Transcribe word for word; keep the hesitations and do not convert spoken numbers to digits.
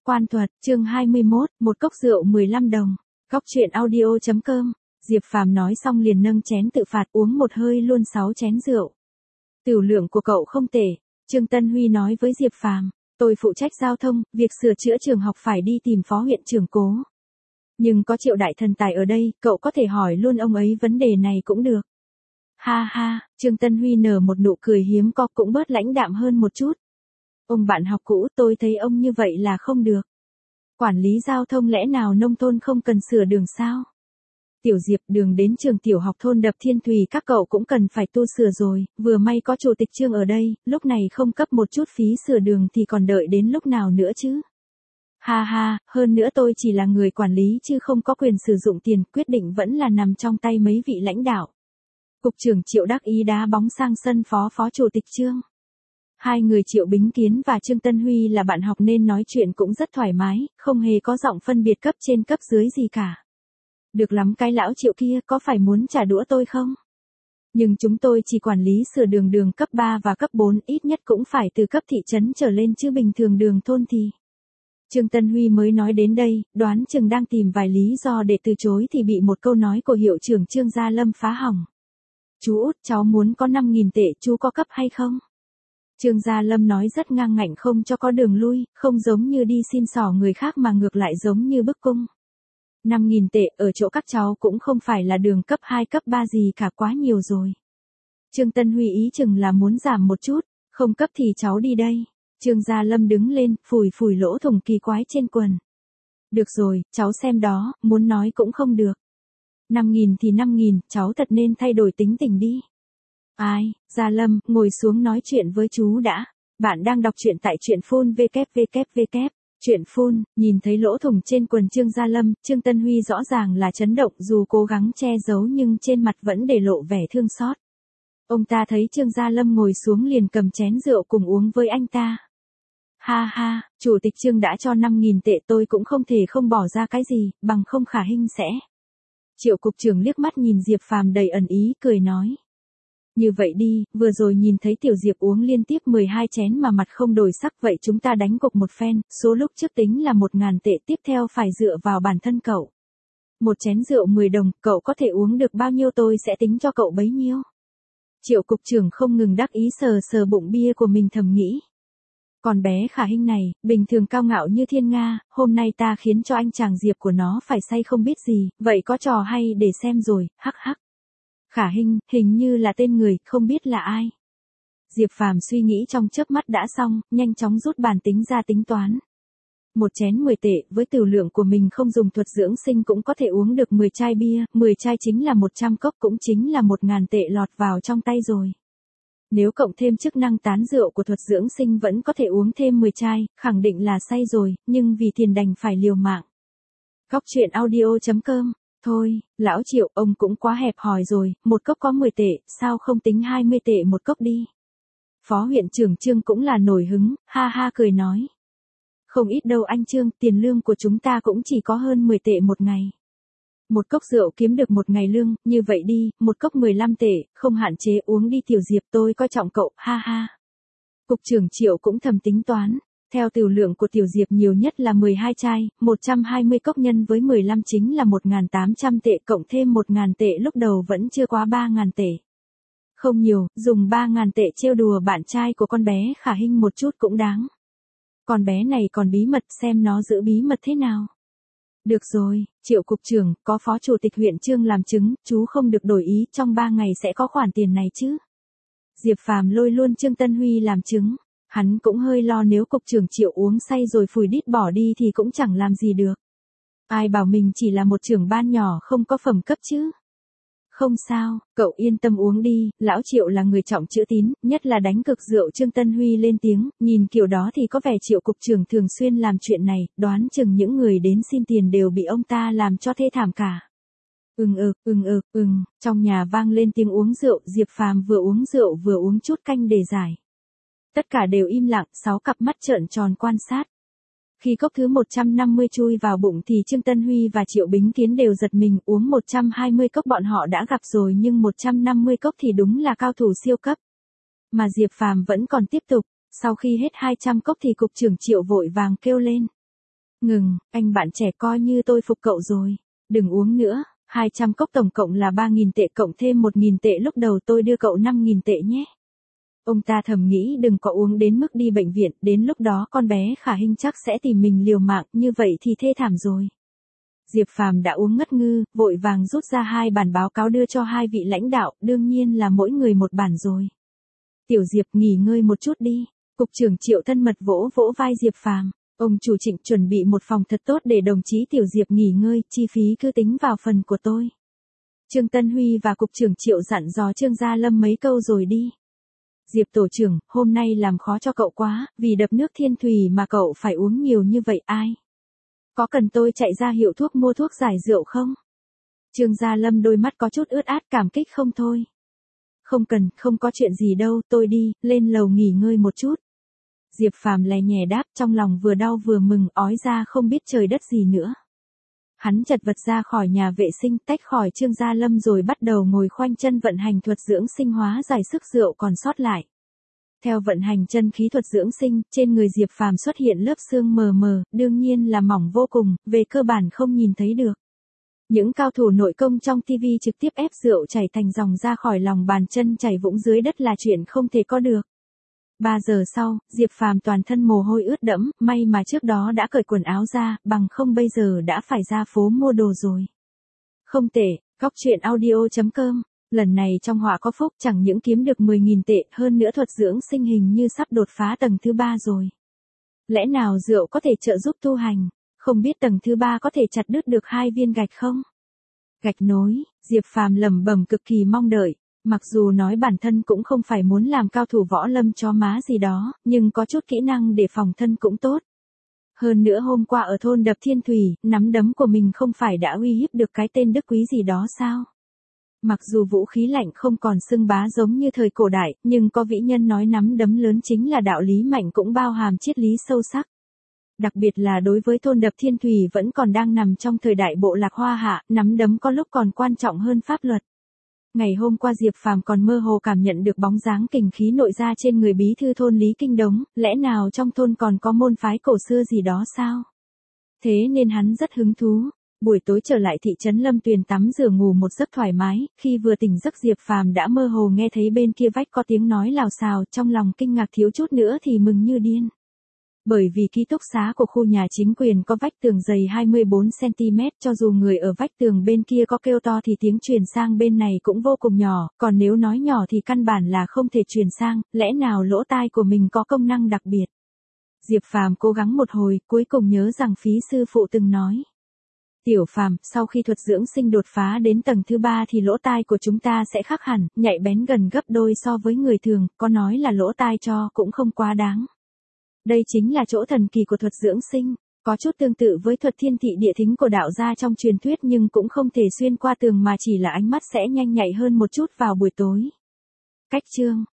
Quan thuật, chương hai mươi mốt, một cốc rượu mười lăm đồng. Góc truyện audio chấm com. Diệp Phàm nói xong liền nâng chén tự phạt uống một hơi luôn sáu chén rượu. Tiểu lượng của cậu không tệ, Trương Tân Huy nói với Diệp Phàm, tôi phụ trách giao thông, việc sửa chữa trường học phải đi tìm phó huyện trưởng Cố. Nhưng có Triệu đại thần tài ở đây, cậu có thể hỏi luôn ông ấy vấn đề này cũng được. Ha ha, Trương Tân Huy nở một nụ cười hiếm có cũng bớt lãnh đạm hơn một chút. Ông bạn học cũ, tôi thấy ông như vậy là không được. Quản lý giao thông lẽ nào nông thôn không cần sửa đường sao? Tiểu Diệp, đường đến trường tiểu học thôn Đập Thiên Thùy các cậu cũng cần phải tu sửa rồi, vừa may có chủ tịch Trương ở đây, lúc này không cấp một chút phí sửa đường thì còn đợi đến lúc nào nữa chứ? Ha ha, hơn nữa tôi chỉ là người quản lý chứ không có quyền sử dụng tiền, quyết định vẫn là nằm trong tay mấy vị lãnh đạo. Cục trưởng Triệu đắc ý đá bóng sang sân phó phó chủ tịch Trương. Hai người Triệu Bính Kiến và Trương Tân Huy là bạn học nên nói chuyện cũng rất thoải mái, không hề có giọng phân biệt cấp trên cấp dưới gì cả. Được lắm cái lão Triệu kia, có phải muốn trả đũa tôi không? Nhưng chúng tôi chỉ quản lý sửa đường đường cấp ba và cấp bốn, ít nhất cũng phải từ cấp thị trấn trở lên chứ bình thường đường thôn thì. Trương Tân Huy mới nói đến đây, đoán chừng đang tìm vài lý do để từ chối thì bị một câu nói của hiệu trưởng Trương Gia Lâm phá hỏng. Chú út, cháu muốn có năm nghìn tệ, chú có cấp hay không? Trương Gia Lâm nói rất ngang ngạnh không cho có đường lui, không giống như đi xin xỏ người khác mà ngược lại giống như bức cung. năm nghìn tệ ở chỗ các cháu cũng không phải là đường cấp hai cấp ba gì cả, quá nhiều rồi. Trương Tân Huy ý chừng là muốn giảm một chút, không cấp thì cháu đi đây. Trương Gia Lâm đứng lên, phủi phủi lỗ thủng kỳ quái trên quần. Được rồi, cháu xem đó, muốn nói cũng không được. năm nghìn thì năm nghìn, cháu thật nên thay đổi tính tình đi. Ai, Gia Lâm, ngồi xuống nói chuyện với chú đã. Bạn đang đọc truyện tại truyện phun www. Truyện phun, nhìn thấy lỗ thủng trên quần Trương Gia Lâm, Trương Tân Huy rõ ràng là chấn động, dù cố gắng che giấu nhưng trên mặt vẫn để lộ vẻ thương xót. Ông ta thấy Trương Gia Lâm ngồi xuống liền cầm chén rượu cùng uống với anh ta. Ha ha, chủ tịch Trương đã cho năm nghìn tệ, tôi cũng không thể không bỏ ra cái gì, bằng không Khả Hinh sẽ. Triệu cục trưởng liếc mắt nhìn Diệp Phàm đầy ẩn ý, cười nói. Như vậy đi, vừa rồi nhìn thấy Tiểu Diệp uống liên tiếp mười hai chén mà mặt không đổi sắc, vậy chúng ta đánh cục một phen, số lúc trước tính là một ngàn tệ, tiếp theo phải dựa vào bản thân cậu. Một chén rượu mười đồng, cậu có thể uống được bao nhiêu tôi sẽ tính cho cậu bấy nhiêu. Triệu cục trưởng không ngừng đắc ý sờ sờ bụng bia của mình thầm nghĩ. Còn bé Khả Hinh này, bình thường cao ngạo như thiên nga, hôm nay ta khiến cho anh chàng Diệp của nó phải say không biết gì, vậy có trò hay để xem rồi, hắc hắc. Khả Hinh, hình như là tên người, không biết là ai. Diệp Phàm suy nghĩ trong chớp mắt đã xong, nhanh chóng rút bàn tính ra tính toán. Một chén mười tệ, với tiểu lượng của mình không dùng thuật dưỡng sinh cũng có thể uống được mười chai bia, mười chai chính là một trăm cốc, cũng chính là một ngàn tệ lọt vào trong tay rồi. Nếu cộng thêm chức năng tán rượu của thuật dưỡng sinh vẫn có thể uống thêm mười chai, khẳng định là say rồi, nhưng vì tiền đành phải liều mạng. Góc truyện audio chấm com. Thôi, lão Triệu, ông cũng quá hẹp hòi rồi, một cốc có mười tệ, sao không tính hai mươi tệ một cốc đi. Phó huyện trưởng Trương cũng là nổi hứng, ha ha cười nói. Không ít đâu anh Trương, tiền lương của chúng ta cũng chỉ có hơn mười tệ một ngày. Một cốc rượu kiếm được một ngày lương, như vậy đi, một cốc mười lăm tệ, không hạn chế uống đi Tiểu Diệp, tôi coi trọng cậu, ha ha. Cục trưởng Triệu cũng thầm tính toán. Theo tiểu lượng của Tiểu Diệp nhiều nhất là mười hai chai, một trăm hai mươi cốc nhân với mười lăm chính là một nghìn tám trăm tệ, cộng thêm một nghìn tệ lúc đầu vẫn chưa quá ba nghìn tệ. Không nhiều, dùng ba nghìn tệ trêu đùa bạn trai của con bé Khả Hinh một chút cũng đáng. Con bé này còn bí mật, xem nó giữ bí mật thế nào. Được rồi, Triệu cục trưởng, có phó chủ tịch huyện Trương làm chứng, chú không được đổi ý, trong ba ngày sẽ có khoản tiền này chứ. Diệp Phàm lôi luôn Trương Tân Huy làm chứng. Hắn cũng hơi lo nếu cục trưởng Triệu uống say rồi phủi đít bỏ đi thì cũng chẳng làm gì được. Ai bảo mình chỉ là một trưởng ban nhỏ không có phẩm cấp chứ. Không sao, cậu yên tâm uống đi, lão Triệu là người trọng chữ tín, nhất là đánh cực rượu. Trương Tân Huy lên tiếng, nhìn kiểu đó thì có vẻ Triệu cục trưởng thường xuyên làm chuyện này, đoán chừng những người đến xin tiền đều bị ông ta làm cho thê thảm cả. Ừm ực, ừm ực, ừm, trong nhà vang lên tiếng uống rượu, Diệp Phàm vừa uống rượu vừa uống chút canh để giải. Tất cả đều im lặng, sáu cặp mắt trợn tròn quan sát. Khi cốc thứ một trăm năm mươi chui vào bụng thì Trương Tân Huy và Triệu Bính Kiến đều giật mình, uống một trăm hai mươi cốc bọn họ đã gặp rồi nhưng một trăm năm mươi cốc thì đúng là cao thủ siêu cấp. Mà Diệp Phàm vẫn còn tiếp tục, sau khi hết hai trăm cốc thì cục trưởng Triệu vội vàng kêu lên. Ngừng, anh bạn trẻ coi như tôi phục cậu rồi. Đừng uống nữa, hai trăm cốc tổng cộng là ba nghìn tệ cộng thêm một nghìn tệ lúc đầu tôi đưa cậu năm nghìn tệ nhé. Ông ta thầm nghĩ đừng có uống đến mức đi bệnh viện, đến lúc đó con bé Khả Hinh chắc sẽ tìm mình liều mạng, như vậy thì thê thảm rồi. Diệp Phàm đã uống ngất ngư, vội vàng rút ra hai bản báo cáo đưa cho hai vị lãnh đạo, đương nhiên là mỗi người một bản rồi. Tiểu Diệp nghỉ ngơi một chút đi. Cục trưởng Triệu thân mật vỗ vỗ vai Diệp Phàm. Ông chủ Trịnh chuẩn bị một phòng thật tốt để đồng chí Tiểu Diệp nghỉ ngơi, chi phí cứ tính vào phần của tôi. Trương Tân Huy và Cục trưởng Triệu dặn dò Trương Gia Lâm mấy câu rồi đi. Diệp tổ trưởng, hôm nay làm khó cho cậu quá, vì đập nước thiên thủy mà cậu phải uống nhiều như vậy ai? Có cần tôi chạy ra hiệu thuốc mua thuốc giải rượu không? Trương Gia Lâm đôi mắt có chút ướt át cảm kích không thôi. Không cần, không có chuyện gì đâu, tôi đi, lên lầu nghỉ ngơi một chút. Diệp Phàm lè nhè đáp, trong lòng vừa đau vừa mừng, ói ra không biết trời đất gì nữa. Hắn chật vật ra khỏi nhà vệ sinh, tách khỏi Trương Gia Lâm rồi bắt đầu ngồi khoanh chân vận hành thuật dưỡng sinh hóa giải sức rượu còn sót lại. Theo vận hành chân khí thuật dưỡng sinh, trên người Diệp Phàm xuất hiện lớp xương mờ mờ, đương nhiên là mỏng vô cùng, về cơ bản không nhìn thấy được. Những cao thủ nội công trong ti vi trực tiếp ép rượu chảy thành dòng ra khỏi lòng bàn chân chảy vũng dưới đất là chuyện không thể có được. Ba giờ sau, Diệp Phàm toàn thân mồ hôi ướt đẫm, may mà trước đó đã cởi quần áo ra, bằng không bây giờ đã phải ra phố mua đồ rồi. Không tệ, góc truyện audio chấm com, lần này trong họa có phúc chẳng những kiếm được mười nghìn tệ, hơn nữa thuật dưỡng sinh hình như sắp đột phá tầng thứ ba rồi. Lẽ nào rượu có thể trợ giúp tu hành, không biết tầng thứ ba có thể chặt đứt được hai viên gạch không? Gạch nối, Diệp Phàm lẩm bẩm cực kỳ mong đợi. Mặc dù nói bản thân cũng không phải muốn làm cao thủ võ lâm chó má gì đó, nhưng có chút kỹ năng để phòng thân cũng tốt. Hơn nữa hôm qua ở thôn Đập Thiên Thủy, nắm đấm của mình không phải đã uy hiếp được cái tên Đức Quý gì đó sao? Mặc dù vũ khí lạnh không còn xưng bá giống như thời cổ đại, nhưng có vĩ nhân nói nắm đấm lớn chính là đạo lý mạnh cũng bao hàm triết lý sâu sắc. Đặc biệt là đối với thôn Đập Thiên Thủy vẫn còn đang nằm trong thời đại bộ lạc Hoa Hạ, nắm đấm có lúc còn quan trọng hơn pháp luật. Ngày hôm qua Diệp Phàm còn mơ hồ cảm nhận được bóng dáng kình khí nội ra trên người bí thư thôn Lý Kinh Đống, lẽ nào trong thôn còn có môn phái cổ xưa gì đó sao? Thế nên hắn rất hứng thú. Buổi tối trở lại thị trấn Lâm Tuyền tắm rửa ngủ một giấc thoải mái, khi vừa tỉnh giấc Diệp Phàm đã mơ hồ nghe thấy bên kia vách có tiếng nói lào xào, trong lòng kinh ngạc thiếu chút nữa thì mừng như điên. Bởi vì ký túc xá của khu nhà chính quyền có vách tường dày hai mươi bốn xăng ti mét, cho dù người ở vách tường bên kia có kêu to thì tiếng truyền sang bên này cũng vô cùng nhỏ, còn nếu nói nhỏ thì căn bản là không thể truyền sang, lẽ nào lỗ tai của mình có công năng đặc biệt. Diệp Phàm cố gắng một hồi, cuối cùng nhớ rằng phí sư phụ từng nói. Tiểu Phàm, sau khi thuật dưỡng sinh đột phá đến tầng thứ ba thì lỗ tai của chúng ta sẽ khác hẳn, nhạy bén gần gấp đôi so với người thường, có nói là lỗ tai cho cũng không quá đáng. Đây chính là chỗ thần kỳ của thuật dưỡng sinh, có chút tương tự với thuật thiên thị địa thính của đạo gia trong truyền thuyết nhưng cũng không thể xuyên qua tường mà chỉ là ánh mắt sẽ nhanh nhạy hơn một chút vào buổi tối. Cách chương